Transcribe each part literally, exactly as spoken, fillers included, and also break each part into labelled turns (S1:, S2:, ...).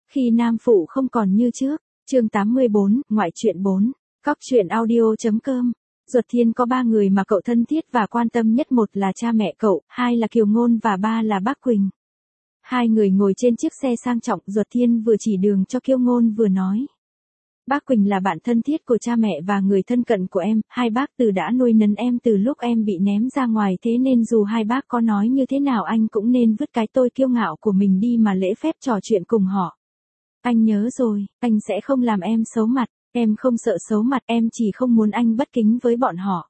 S1: Khi nam phụ không còn như trước, chương tám mươi bốn, ngoại truyện bốn, cóc truyện audio.com. Duật Thiên có ba người mà cậu thân thiết và quan tâm nhất, một là cha mẹ cậu, hai là Kiều Ngôn và ba là bác Quỳnh. Hai người ngồi trên chiếc xe sang trọng, Duật Thiên vừa chỉ đường cho Kiều Ngôn vừa nói. Bác Quỳnh là bạn thân thiết của cha mẹ và người thân cận của em, hai bác từ đã nuôi nấng em từ lúc em bị ném ra ngoài, thế nên dù hai bác có nói như thế nào anh cũng nên vứt cái tôi kiêu ngạo của mình đi mà lễ phép trò chuyện cùng họ. Anh nhớ rồi, anh sẽ không làm em xấu mặt, em không sợ xấu mặt, em chỉ không muốn anh bất kính với bọn họ.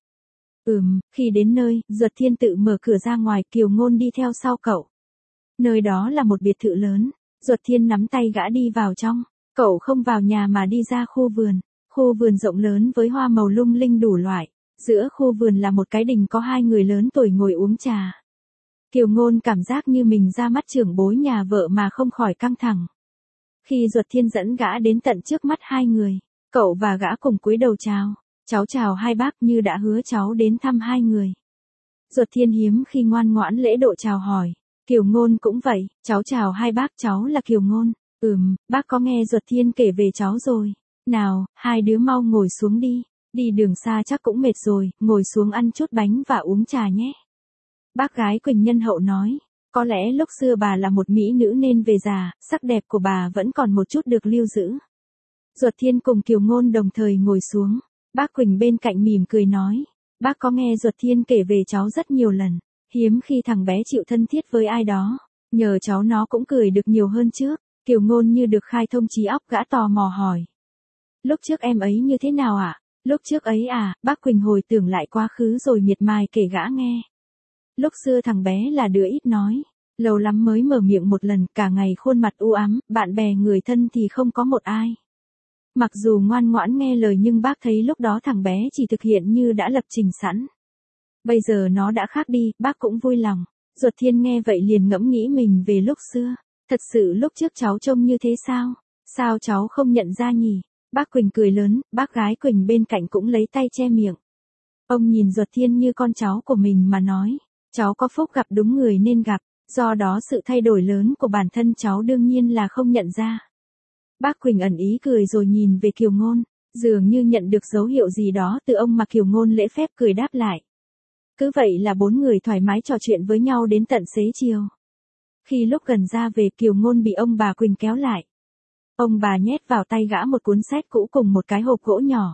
S1: Ừm, khi đến nơi, Duật Thiên tự mở cửa ra ngoài, Kiều Ngôn đi theo sau cậu. Nơi đó là một biệt thự lớn, Duật Thiên nắm tay gã đi vào trong. Cậu không vào nhà mà đi ra khu vườn, khu vườn rộng lớn với hoa màu lung linh đủ loại. Giữa khu vườn là một cái đình có hai người lớn tuổi ngồi uống trà. Kiều Ngôn cảm giác như mình ra mắt trưởng bối nhà vợ mà không khỏi căng thẳng. Khi Duật Thiên dẫn gã đến tận trước mắt hai người, cậu và gã cùng cúi đầu chào. Cháu chào hai bác, như đã hứa cháu đến thăm hai người. Duật Thiên hiếm khi ngoan ngoãn lễ độ chào hỏi. Kiều Ngôn cũng vậy, cháu chào hai bác, cháu là Kiều Ngôn. Ừm, bác có nghe Duật Thiên kể về cháu rồi. Nào, hai đứa mau ngồi xuống đi. Đi đường xa chắc cũng mệt rồi, ngồi xuống ăn chút bánh và uống trà nhé. Bác gái Quỳnh nhân hậu nói. Có lẽ lúc xưa bà là một mỹ nữ nên về già, sắc đẹp của bà vẫn còn một chút được lưu giữ. Duật Thiên cùng Kiều Ngôn đồng thời ngồi xuống. Bác Quỳnh bên cạnh mỉm cười nói. Bác có nghe Duật Thiên kể về cháu rất nhiều lần. Hiếm khi thằng bé chịu thân thiết với ai đó. Nhờ cháu nó cũng cười được nhiều hơn trước. Kiều Ngôn như được khai thông trí óc, gã tò mò hỏi. Lúc trước em ấy như thế nào ạ? À? Lúc trước ấy à, bác Quỳnh hồi tưởng lại quá khứ rồi miệt mài kể gã nghe. Lúc xưa thằng bé là đứa ít nói. Lâu lắm mới mở miệng một lần, cả ngày khuôn mặt u ám, bạn bè người thân thì không có một ai. Mặc dù ngoan ngoãn nghe lời nhưng bác thấy lúc đó thằng bé chỉ thực hiện như đã lập trình sẵn. Bây giờ nó đã khác đi, bác cũng vui lòng. Duật Thiên nghe vậy liền ngẫm nghĩ mình về lúc xưa. Thật sự lúc trước cháu trông như thế sao? Sao cháu không nhận ra nhỉ? Bác Quỳnh cười lớn, bác gái Quỳnh bên cạnh cũng lấy tay che miệng. Ông nhìn Duật Thiên như con cháu của mình mà nói. Cháu có phúc gặp đúng người nên gặp, do đó sự thay đổi lớn của bản thân cháu đương nhiên là không nhận ra. Bác Quỳnh ẩn ý cười rồi nhìn về Kiều Ngôn, dường như nhận được dấu hiệu gì đó từ ông mà Kiều Ngôn lễ phép cười đáp lại. Cứ vậy là bốn người thoải mái trò chuyện với nhau đến tận xế chiều. Khi lúc gần ra về, Kiều Ngôn bị ông bà Quỳnh kéo lại. Ông bà nhét vào tay gã một cuốn sách cũ cùng một cái hộp gỗ nhỏ.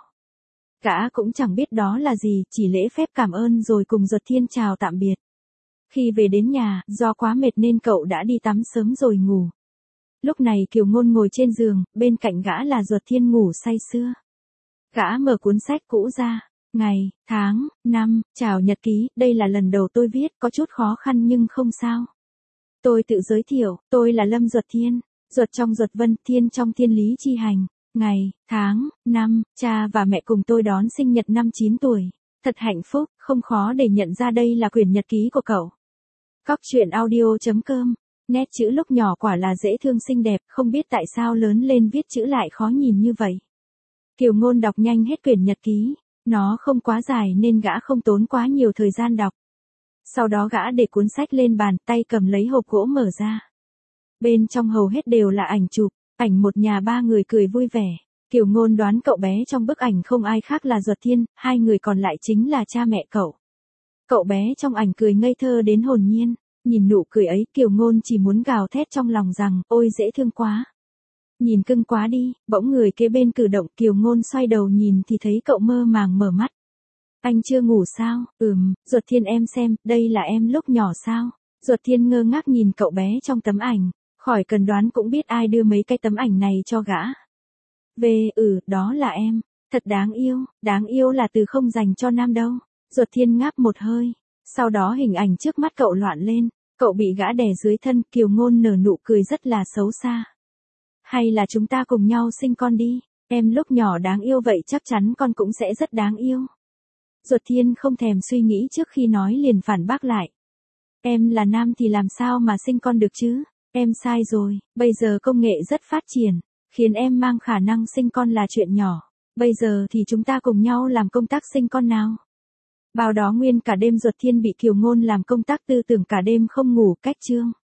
S1: Gã cũng chẳng biết đó là gì, chỉ lễ phép cảm ơn rồi cùng Duật Thiên chào tạm biệt. Khi về đến nhà, do quá mệt nên cậu đã đi tắm sớm rồi ngủ. Lúc này Kiều Ngôn ngồi trên giường, bên cạnh gã là Duật Thiên ngủ say sưa. Gã mở cuốn sách cũ ra. Ngày, tháng, năm, chào nhật ký, đây là lần đầu tôi viết, có chút khó khăn nhưng không sao. Tôi tự giới thiệu, tôi là Lâm Duật Thiên, Duật trong Duật Vân, Thiên trong Thiên Lý Chi Hành. Ngày, tháng, năm, cha và mẹ cùng tôi đón sinh nhật năm chín tuổi. Thật hạnh phúc, không khó để nhận ra đây là quyển nhật ký của cậu. Cóc truyện audio.com. Nét chữ lúc nhỏ quả là dễ thương xinh đẹp, không biết tại sao lớn lên viết chữ lại khó nhìn như vậy. Kiều Ngôn đọc nhanh hết quyển nhật ký. Nó không quá dài nên gã không tốn quá nhiều thời gian đọc. Sau đó gã để cuốn sách lên bàn, tay cầm lấy hộp gỗ mở ra. Bên trong hầu hết đều là ảnh chụp, ảnh một nhà ba người cười vui vẻ. Kiều Ngôn đoán cậu bé trong bức ảnh không ai khác là Duật Thiên, hai người còn lại chính là cha mẹ cậu. Cậu bé trong ảnh cười ngây thơ đến hồn nhiên, nhìn nụ cười ấy Kiều Ngôn chỉ muốn gào thét trong lòng rằng, ôi dễ thương quá. Nhìn cưng quá đi, bỗng người kế bên cử động, Kiều Ngôn xoay đầu nhìn thì thấy cậu mơ màng mở mắt. Anh chưa ngủ sao? Ừm, Duật Thiên em xem, đây là em lúc nhỏ sao? Duật Thiên ngơ ngác nhìn cậu bé trong tấm ảnh, khỏi cần đoán cũng biết ai đưa mấy cái tấm ảnh này cho gã. Về, ừ, đó là em, thật đáng yêu, đáng yêu là từ không dành cho nam đâu. Duật Thiên ngáp một hơi, sau đó hình ảnh trước mắt cậu loạn lên, cậu bị gã đè dưới thân, Kiều Ngôn nở nụ cười rất là xấu xa. Hay là chúng ta cùng nhau sinh con đi, em lúc nhỏ đáng yêu vậy chắc chắn con cũng sẽ rất đáng yêu. Duật Thiên không thèm suy nghĩ trước khi nói liền phản bác lại. Em là nam thì làm sao mà sinh con được chứ, em sai rồi, bây giờ công nghệ rất phát triển, khiến em mang khả năng sinh con là chuyện nhỏ, bây giờ thì chúng ta cùng nhau làm công tác sinh con nào. Vào đó nguyên cả đêm Duật Thiên bị Kiều Ngôn làm công tác tư tưởng cả đêm không ngủ cách chương.